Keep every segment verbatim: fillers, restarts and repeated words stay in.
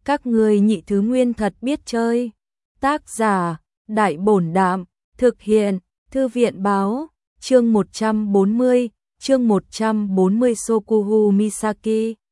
Các ngươi nhị thứ nguyên thật biết chơi. Tác giả, Đại Bổn Đạm, thực hiện, Thư viện Báo, chương một trăm bốn mươi, chương một trăm bốn mươi Sokuhu Misaki.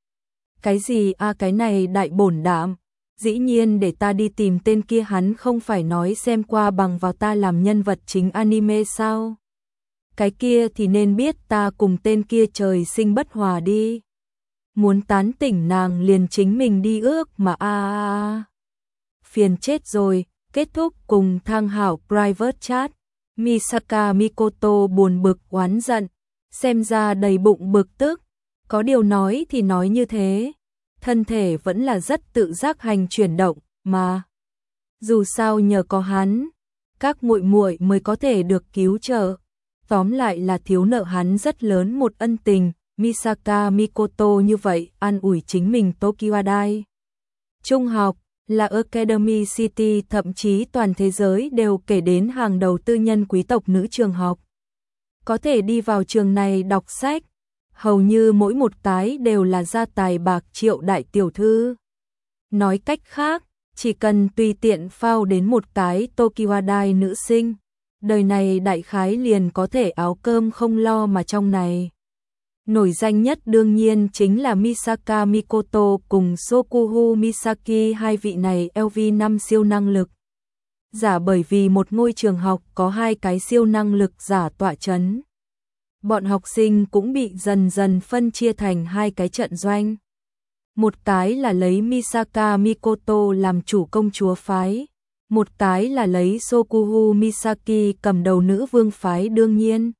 Cái gì a à, cái này Đại Bổn Đạm, dĩ nhiên để ta đi tìm tên kia, hắn không phải nói xem qua bằng vào ta làm nhân vật chính anime sao? Cái kia thì nên biết ta cùng tên kia trời sinh bất hòa đi. Muốn tán tỉnh nàng liền chính mình đi ước mà a a a. Phiền chết rồi, kết thúc cùng Thang Hảo private chat. Misaka Mikoto buồn bực oán giận, xem ra đầy bụng bực tức, có điều nói thì nói như thế, thân thể vẫn là rất tự giác hành chuyển động mà. Dù sao nhờ có hắn, các muội muội mới có thể được cứu trợ. Tóm lại là thiếu nợ hắn rất lớn một ân tình. Misaka Mikoto như vậy an ủi chính mình. Tokyo Dai Trung học là Academy City, thậm chí toàn thế giới đều kể đến hàng đầu tư nhân quý tộc nữ trường học. Có thể đi vào trường này đọc sách, hầu như mỗi một cái đều là gia tài bạc triệu đại tiểu thư. Nói cách khác, chỉ cần tùy tiện phao đến một cái Tokyo Dai nữ sinh, đời này đại khái liền có thể áo cơm không lo mà trong này. Nổi danh nhất đương nhiên chính là Misaka Mikoto cùng Sokuhu Misaki, hai vị này L V năm siêu năng lực giả, bởi vì một ngôi trường học có hai cái siêu năng lực giả tọa chấn. Bọn học sinh cũng bị dần dần phân chia thành hai cái trận doanh. Một cái là lấy Misaka Mikoto làm chủ công chúa phái, một cái là lấy Sokuhu Misaki cầm đầu nữ vương phái. Đương nhiên,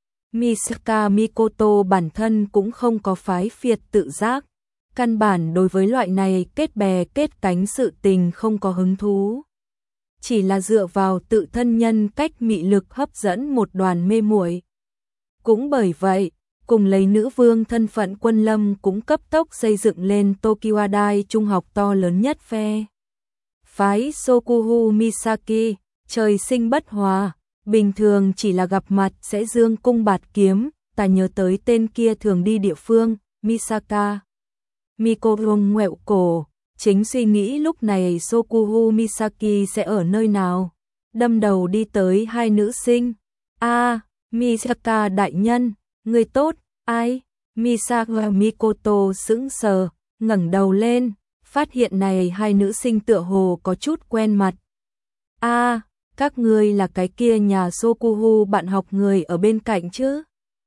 Misaka Mikoto bản thân cũng không có phái phiệt tự giác, căn bản đối với loại này kết bè kết cánh sự tình không có hứng thú. Chỉ là dựa vào tự thân nhân cách mị lực hấp dẫn một đoàn mê muội. Cũng bởi vậy, cùng lấy nữ vương thân phận Quân Lâm cũng cấp tốc xây dựng lên Tokyo Dai Trung học to lớn nhất phe phái Sokuhu Misaki, trời sinh bất hòa. Bình thường chỉ là gặp mặt sẽ dương cung bạt kiếm, ta nhớ tới tên kia thường đi địa phương. Misaka Mikoto ngoẹo cổ, chính suy nghĩ lúc này Sokuhu Misaki sẽ ở nơi nào, đâm đầu đi tới hai nữ sinh. A, Misaka đại nhân, người tốt. Ai? Misaka Mikoto sững sờ, ngẩng đầu lên, phát hiện này hai nữ sinh tựa hồ có chút quen mặt. A, các ngươi là cái kia nhà Sokuhu bạn học người ở bên cạnh chứ?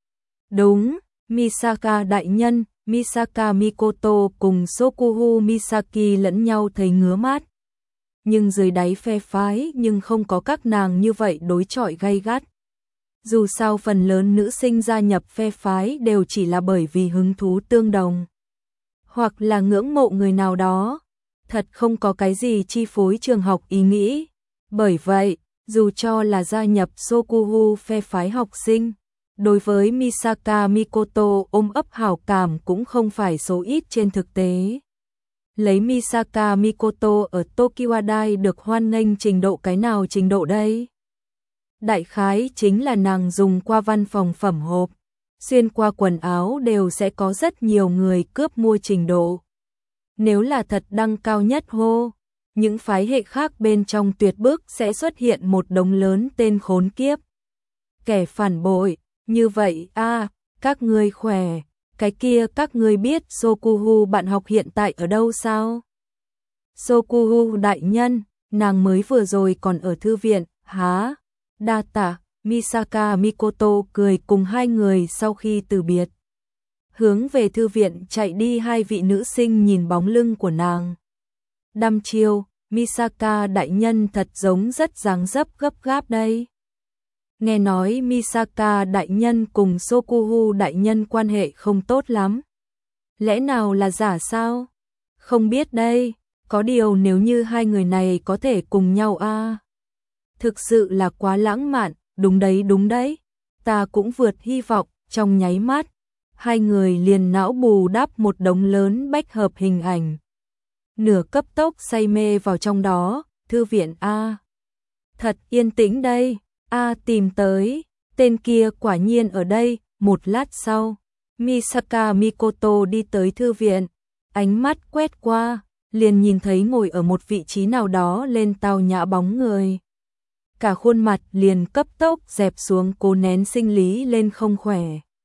Đúng, Misaka đại nhân. Misaka Mikoto cùng Sokuhu Misaki lẫn nhau thấy ngứa mắt. Nhưng dưới đáy phe phái nhưng không có các nàng như vậy đối chọi gay gắt. Dù sao phần lớn nữ sinh gia nhập phe phái đều chỉ là bởi vì hứng thú tương đồng, hoặc là ngưỡng mộ người nào đó, thật không có cái gì chi phối trường học ý nghĩ. Bởi vậy, dù cho là gia nhập Sokuhu phe phái học sinh, đối với Misaka Mikoto ôm ấp hảo cảm cũng không phải số ít. Trên thực tế, lấy Misaka Mikoto ở Tokyo Dai được hoan nghênh trình độ cái nào trình độ đây? Đại khái chính là nàng dùng qua văn phòng phẩm hộp, xuyên qua quần áo đều sẽ có rất nhiều người cướp mua trình độ. Nếu là thật đăng cao nhất hô, những phái hệ khác bên trong tuyệt bức sẽ xuất hiện một đống lớn tên khốn kiếp, kẻ phản bội. Như vậy a à, các ngươi khỏe, cái kia các ngươi biết Sokuhu bạn học hiện tại ở đâu sao? Sokuhu đại nhân, nàng mới vừa rồi còn ở thư viện. Hả? Đa tạ. Misaka Mikoto cười cùng hai người sau khi từ biệt, hướng về thư viện chạy đi. Hai vị nữ sinh nhìn bóng lưng của nàng đăm chiêu. Misaka đại nhân thật giống rất dáng dấp gấp gáp đây. Nghe nói Misaka đại nhân cùng Sokuhu đại nhân quan hệ không tốt lắm. Lẽ nào là giả sao? Không biết đây, có điều nếu như hai người này có thể cùng nhau a, à, thực sự là quá lãng mạn. Đúng đấy đúng đấy, ta cũng vượt hy vọng. Trong nháy mắt, hai người liền não bù đắp một đống lớn bách hợp hình ảnh, nửa cấp tốc say mê vào trong đó. Thư viện a, à, thật yên tĩnh đây. A à, tìm tới, tên kia quả nhiên ở đây. Một lát sau, Misaka Mikoto đi tới thư viện, ánh mắt quét qua, liền nhìn thấy ngồi ở một vị trí nào đó lên tao nhã bóng người. Cả khuôn mặt liền cấp tốc dẹp xuống, cố nén sinh lý lên không khỏe.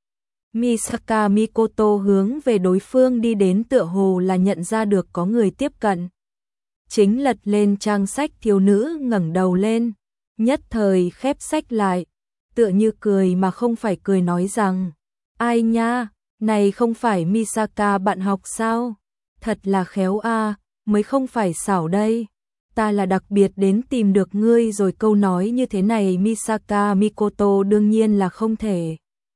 Misaka Mikoto hướng về đối phương đi đến, tựa hồ là nhận ra được có người tiếp cận. Chính lật lên trang sách, thiếu nữ ngẩng đầu lên, nhất thời khép sách lại, tựa như cười mà không phải cười, nói rằng: ai nha, này không phải Misaka bạn học sao? Thật là khéo a, à, mới không phải xảo đây. Ta là đặc biệt đến tìm được ngươi rồi. Câu nói như thế này Misaka Mikoto đương nhiên là không thể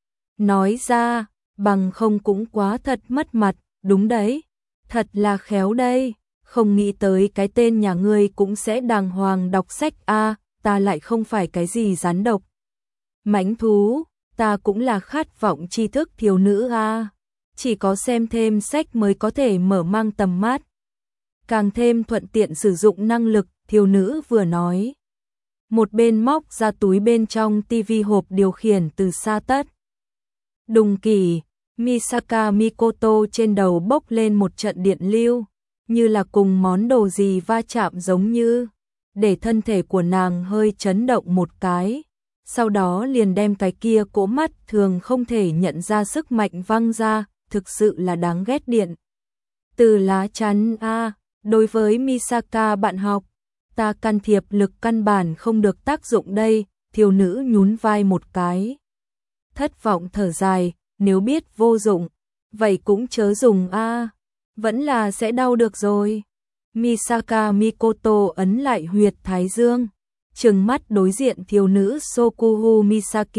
nói ra, bằng không cũng quá thật mất mặt. Đúng đấy, thật là khéo đây, không nghĩ tới cái tên nhà ngươi cũng sẽ đàng hoàng đọc sách a, à, ta lại không phải cái gì rắn độc mãnh thú, ta cũng là khát vọng tri thức thiếu nữ a, à. Chỉ có xem thêm sách mới có thể mở mang tầm mắt, càng thêm thuận tiện sử dụng năng lực, thiếu nữ vừa nói, một bên móc ra túi bên trong tivi hộp điều khiển từ xa tất. Đùng kỳ, Misaka Mikoto trên đầu bốc lên một trận điện lưu, như là cùng món đồ gì va chạm giống như, để thân thể của nàng hơi chấn động một cái, sau đó liền đem cái kia cỗ mắt thường không thể nhận ra sức mạnh văng ra, thực sự là đáng ghét điện. Từ lá chắn a, à, đối với Misaka bạn học, ta can thiệp lực căn bản không được tác dụng đây, thiếu nữ nhún vai một cái. Thất vọng thở dài, nếu biết vô dụng, vậy cũng chớ dùng a, à, vẫn là sẽ đau được rồi. Misaka Mikoto ấn lại huyệt thái dương, trừng mắt đối diện thiếu nữ Sokuhu Misaki.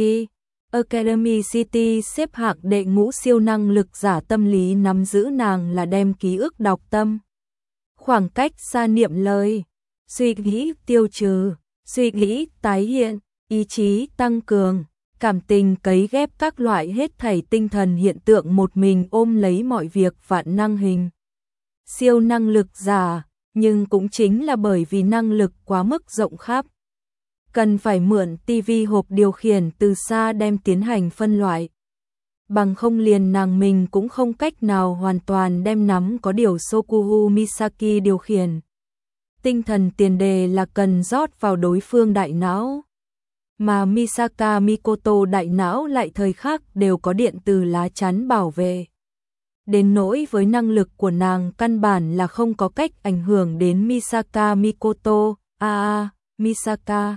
Academy City xếp hạng đệ ngũ siêu năng lực giả, tâm lý nắm giữ nàng là đem ký ức đọc tâm. Khoảng cách xa niệm lời, suy nghĩ tiêu trừ, suy nghĩ tái hiện, ý chí tăng cường, cảm tình cấy ghép các loại hết thảy tinh thần hiện tượng, một mình ôm lấy mọi việc, vạn năng hình. Siêu năng lực giả, nhưng cũng chính là bởi vì năng lực quá mức rộng khắp, cần phải mượn tivi hộp điều khiển từ xa đem tiến hành phân loại. Bằng không liền nàng mình cũng không cách nào hoàn toàn đem nắm có điều Sokuhu Misaki điều khiển. Tinh thần tiền đề là cần rót vào đối phương đại não, mà Misaka Mikoto đại não lại thời khắc đều có điện từ lá chắn bảo vệ. Đến nỗi với năng lực của nàng căn bản là không có cách ảnh hưởng đến Misaka Mikoto. A a, Misaka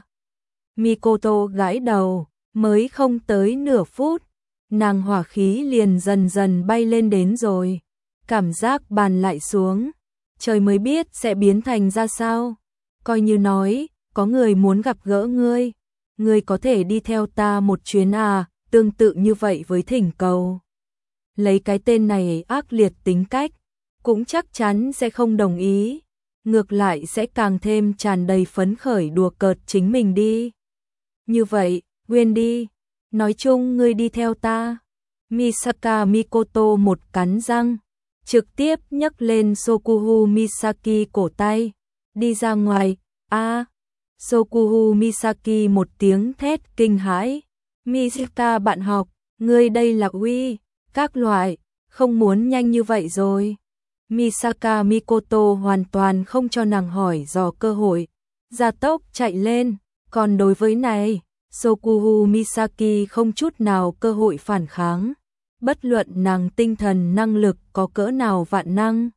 Mikoto gãi đầu, mới không tới nửa phút, nàng hỏa khí liền dần dần bay lên đến rồi, cảm giác bàn lại xuống, trời mới biết sẽ biến thành ra sao. Coi như nói, có người muốn gặp gỡ ngươi, ngươi có thể đi theo ta một chuyến à, tương tự như vậy với thỉnh cầu. Lấy cái tên này ác liệt tính cách, cũng chắc chắn sẽ không đồng ý, ngược lại sẽ càng thêm tràn đầy phấn khởi đùa cợt chính mình đi. Như vậy, quên đi, nói chung ngươi đi theo ta. Misaka Mikoto một cắn răng, trực tiếp nhấc lên Sokuhu Misaki cổ tay, đi ra ngoài. A, à, Sokuhu Misaki một tiếng thét kinh hãi. Misaka bạn học, ngươi đây là uy, các loại, không muốn nhanh như vậy rồi. Misaka Mikoto hoàn toàn không cho nàng hỏi dò cơ hội, gia tốc chạy lên. Còn đối với này, Sokuhu Misaki không chút nào cơ hội phản kháng, bất luận nàng tinh thần năng lực có cỡ nào vạn năng.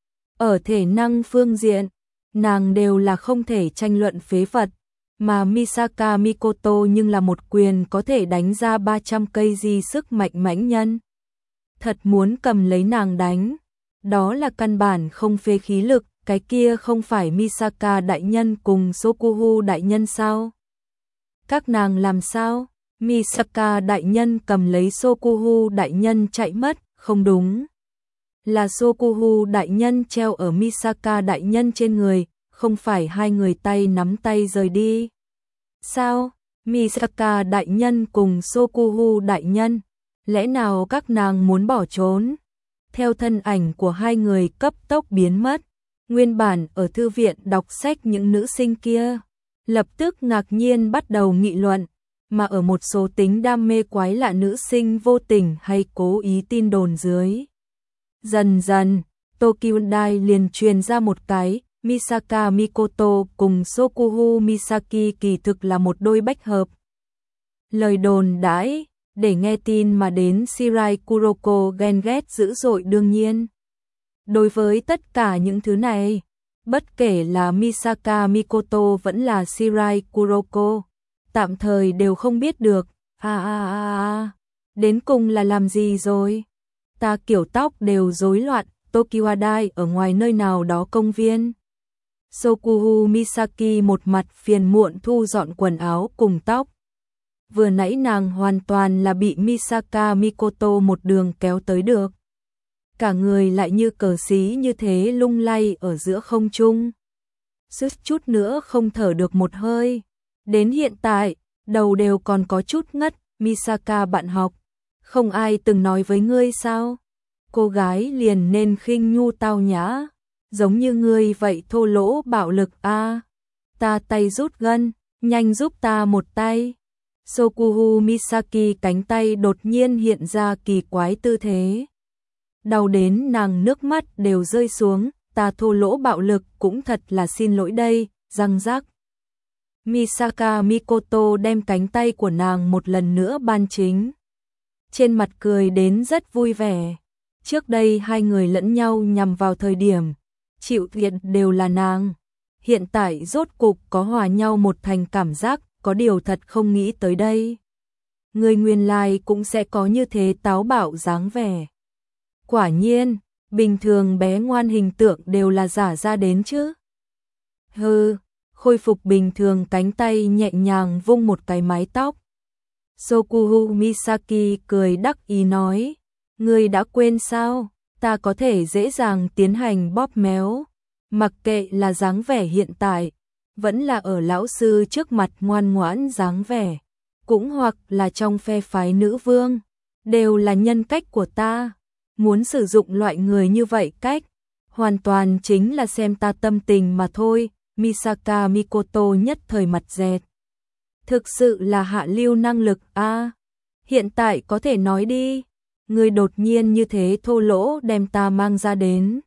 Ở thể năng phương diện, nàng đều là không thể tranh luận phế vật, mà Misaka Mikoto nhưng là một quyền có thể đánh ra ba trăm cây di sức mạnh mãnh nhân. Thật muốn cầm lấy nàng đánh, đó là căn bản không phế khí lực. Cái kia không phải Misaka đại nhân cùng Sokuhu đại nhân sao? Các nàng làm sao? Misaka đại nhân cầm lấy Sokuhu đại nhân chạy mất, không đúng. Là Sokuhu đại nhân treo ở Misaka đại nhân trên người, không phải hai người tay nắm tay rời đi. Sao? Misaka đại nhân cùng Sokuhu đại nhân, lẽ nào các nàng muốn bỏ trốn? Theo thân ảnh của hai người cấp tốc biến mất, nguyên bản ở thư viện đọc sách những nữ sinh kia lập tức ngạc nhiên bắt đầu nghị luận, mà ở một số tính đam mê quái lạ nữ sinh vô tình hay cố ý tin đồn dưới. Dần dần, Tokyo Dai liền truyền ra một cái, Misaka Mikoto cùng Sokuhu Misaki kỳ thực là một đôi bách hợp. Lời đồn đãi, để nghe tin mà đến Shirai Kuroko ghen ghét dữ dội đương nhiên. Đối với tất cả những thứ này, bất kể là Misaka Mikoto vẫn là Shirai Kuroko, tạm thời đều không biết được, a a a a, đến cùng là làm gì rồi? Ta kiểu tóc đều rối loạn, Tokyo Dai ở ngoài nơi nào đó công viên. Sokuhu Misaki một mặt phiền muộn thu dọn quần áo cùng tóc. Vừa nãy nàng hoàn toàn là bị Misaka Mikoto một đường kéo tới được. Cả người lại như cờ xí như thế lung lay ở giữa không trung. Suýt chút nữa không thở được một hơi. Đến hiện tại, đầu đều còn có chút ngất, Misaka bạn học. Không ai từng nói với ngươi sao? Cô gái liền nên khinh nhu tao nhã. Giống như ngươi vậy thô lỗ bạo lực a à. Ta tay rút gân, nhanh giúp ta một tay. Sokuhu Misaki cánh tay đột nhiên hiện ra kỳ quái tư thế. Đau đến nàng nước mắt đều rơi xuống, ta thô lỗ bạo lực cũng thật là xin lỗi đây, răng rắc. Misaka Mikoto đem cánh tay của nàng một lần nữa ban chính. Trên mặt cười đến rất vui vẻ. Trước đây hai người lẫn nhau nhằm vào thời điểm chịu thiệt đều là nàng. Hiện tại rốt cục có hòa nhau một thành cảm giác, có điều thật không nghĩ tới đây. Người nguyên lai cũng sẽ có như thế táo bạo dáng vẻ. Quả nhiên, bình thường bé ngoan hình tượng đều là giả ra đến chứ. Hừ, khôi phục bình thường cánh tay nhẹ nhàng vung một cái mái tóc. Sokuhu Misaki cười đắc ý nói, ngươi đã quên sao, ta có thể dễ dàng tiến hành bóp méo, mặc kệ là dáng vẻ hiện tại, vẫn là ở lão sư trước mặt ngoan ngoãn dáng vẻ, cũng hoặc là trong phe phái nữ vương, đều là nhân cách của ta. Muốn sử dụng loại người như vậy cách, hoàn toàn chính là xem ta tâm tình mà thôi. Misaka Mikoto nhất thời mặt dẹt. Thực sự là hạ lưu năng lực a à, hiện tại có thể nói đi, người đột nhiên như thế thô lỗ đem ta mang ra đến.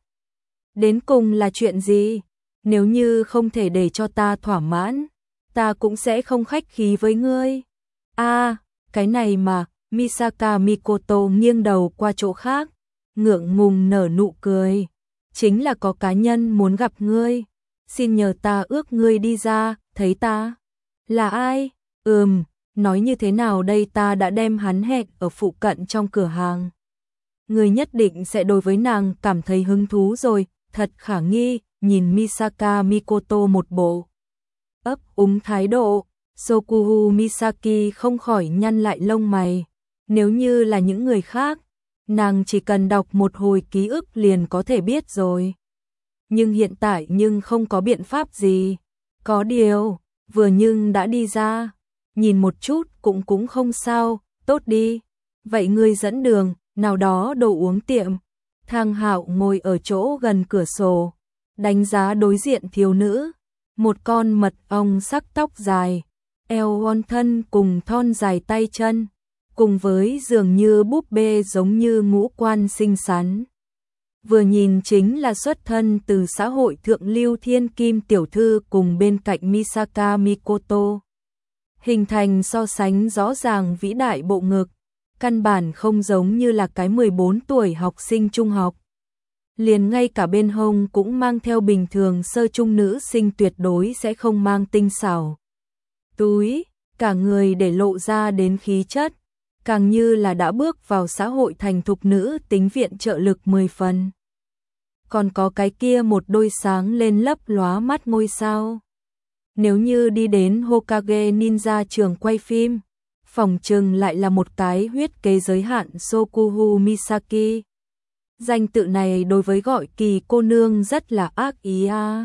Đến cùng là chuyện gì? Nếu như không thể để cho ta thỏa mãn, ta cũng sẽ không khách khí với ngươi. A, à, cái này mà, Misaka Mikoto nghiêng đầu qua chỗ khác, ngượng ngùng nở nụ cười. Chính là có cá nhân muốn gặp ngươi, xin nhờ ta ước ngươi đi ra, thấy ta. Là ai? Ừm, nói như thế nào đây, ta đã đem hắn hẹn ở phụ cận trong cửa hàng. Ngươi nhất định sẽ đối với nàng cảm thấy hứng thú rồi, thật khả nghi, nhìn Misaka Mikoto một bộ ấp úng thái độ, Sokuhu Misaki không khỏi nhăn lại lông mày. Nếu như là những người khác, nàng chỉ cần đọc một hồi ký ức liền có thể biết rồi. Nhưng hiện tại nhưng không có biện pháp gì. Có điều, vừa nhưng đã đi ra, nhìn một chút cũng cũng không sao, tốt đi. Vậy ngươi dẫn đường, nào đó đồ uống tiệm. Thang Hạo ngồi ở chỗ gần cửa sổ, đánh giá đối diện thiếu nữ. Một con mật ong sắc tóc dài, eo thon thân cùng thon dài tay chân, cùng với dường như búp bê giống như ngũ quan xinh xắn. Vừa nhìn chính là xuất thân từ xã hội thượng lưu thiên kim tiểu thư cùng bên cạnh Misaka Mikoto. Hình thành so sánh rõ ràng vĩ đại bộ ngực, căn bản không giống như là cái mười bốn tuổi học sinh trung học. Liền ngay cả bên hông cũng mang theo bình thường sơ trung nữ sinh tuyệt đối sẽ không mang tinh xảo. Túi, cả người để lộ ra đến khí chất, càng như là đã bước vào xã hội thành thục nữ tính viện trợ lực mười phần. Còn có cái kia một đôi sáng lên lấp lóa mắt ngôi sao. Nếu như đi đến Hokage Ninja trường quay phim, phòng trừng lại là một cái huyết kế giới hạn Sokuhu Misaki. Danh tự này đối với gọi kỳ cô nương rất là ác ý a. À.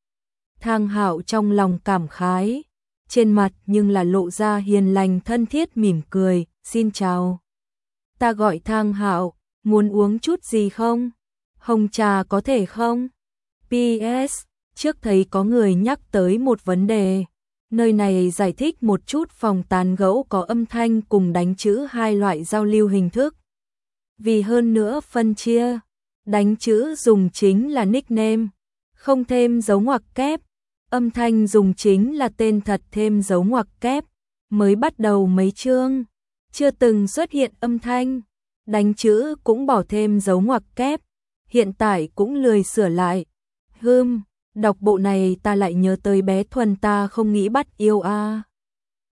Thang Hạo trong lòng cảm khái, trên mặt nhưng là lộ ra hiền lành thân thiết mỉm cười, xin chào. Ta gọi Thang Hạo, muốn uống chút gì không? Hồng trà có thể không? pê ét, trước thấy có người nhắc tới một vấn đề. Nơi này giải thích một chút phòng tán gẫu có âm thanh cùng đánh chữ hai loại giao lưu hình thức. Vì hơn nữa phân chia, đánh chữ dùng chính là nickname, không thêm dấu ngoặc kép, âm thanh dùng chính là tên thật thêm dấu ngoặc kép, mới bắt đầu mấy chương, chưa từng xuất hiện âm thanh, đánh chữ cũng bỏ thêm dấu ngoặc kép, hiện tại cũng lười sửa lại. Hừm, đọc bộ này ta lại nhớ tới bé Thuần ta không nghĩ bắt yêu a. À.